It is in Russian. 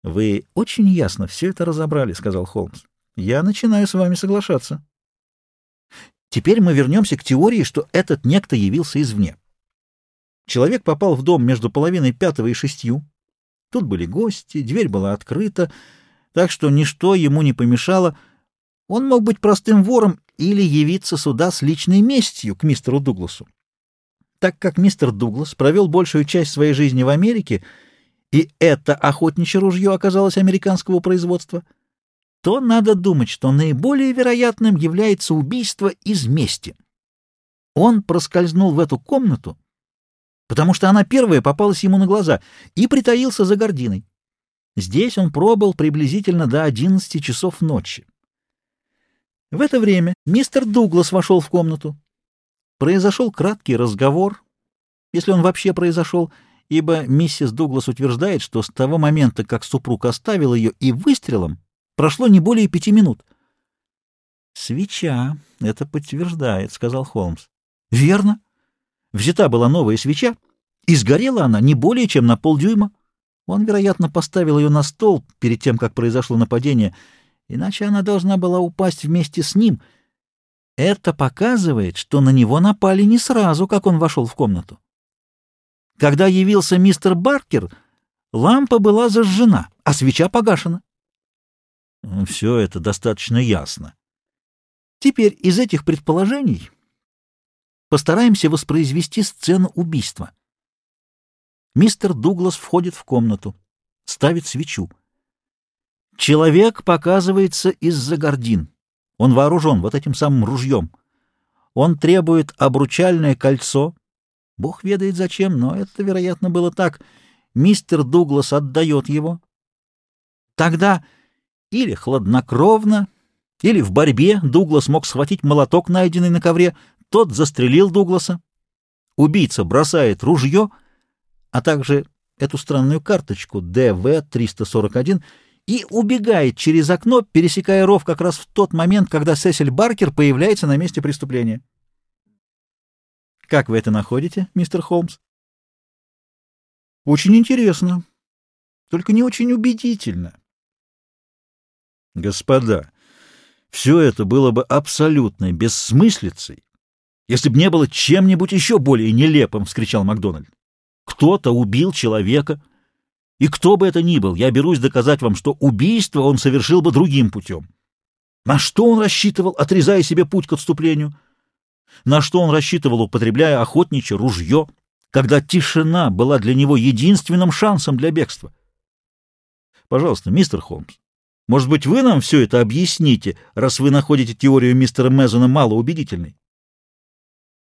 «Вы очень ясно все это разобрали», — сказал Холмс. «Я начинаю с вами соглашаться. Теперь мы вернемся к теории, что этот некто явился извне. Человек попал в дом между половиной пятого и 6. Тут были гости, дверь была открыта, так что ничто ему не помешало. Он мог быть простым вором или явиться сюда с личной местью к мистеру Дугласу. Так как мистер Дуглас провел большую часть своей жизни в Америке, и это охотничье ружье оказалось американского производства, то надо думать, что наиболее вероятным является убийство из мести. Он проскользнул в эту комнату, потому что она первая попалась ему на глаза, и притаился за гардиной. Здесь он пробыл приблизительно до 11 часов ночи. В это время мистер Дуглас вошел в комнату. Произошел краткий разговор, если он вообще произошел, ибо миссис Дуглас утверждает, что с того момента, как супруг оставил ее и выстрелом, прошло не более 5 минут. «Свеча это подтверждает», — сказал Холмс. «Верно. Взята была новая свеча, и сгорела она не более чем на полдюйма. Он, вероятно, поставил ее на стол перед тем, как произошло нападение, иначе она должна была упасть вместе с ним. Это показывает, что на него напали не сразу, как он вошел в комнату. Когда явился мистер Баркер, лампа была зажжена, а свеча погашена». «Все это достаточно ясно. Теперь из этих предположений постараемся воспроизвести сцену убийства. Мистер Дуглас входит в комнату, ставит свечу. Человек показывается из-за гардин. Он вооружен вот этим самым ружьем. Он требует обручальное кольцо. Бог ведает зачем, но это, вероятно, было так. Мистер Дуглас отдает его. Тогда или хладнокровно, или в борьбе Дуглас мог схватить молоток, найденный на ковре. Тот застрелил Дугласа. Убийца бросает ружье, а также эту странную карточку ДВ-341 и убегает через окно, пересекая ров как раз в тот момент, когда Сесиль Баркер появляется на месте преступления. Как вы это находите, мистер Холмс? Очень интересно, только не очень убедительно. Господа, все это было бы абсолютной бессмыслицей, если бы не было чем-нибудь еще более нелепым, — вскричал Макдональд. Кто-то убил человека, и кто бы это ни был, я берусь доказать вам, что убийство он совершил бы другим путем. На что он рассчитывал, отрезая себе путь к отступлению? На что он рассчитывал, употребляя охотничье ружье, когда тишина была для него единственным шансом для бегства? Пожалуйста, мистер Холмс, может быть, вы нам все это объясните, раз вы находите теорию мистера Мезона малоубедительной?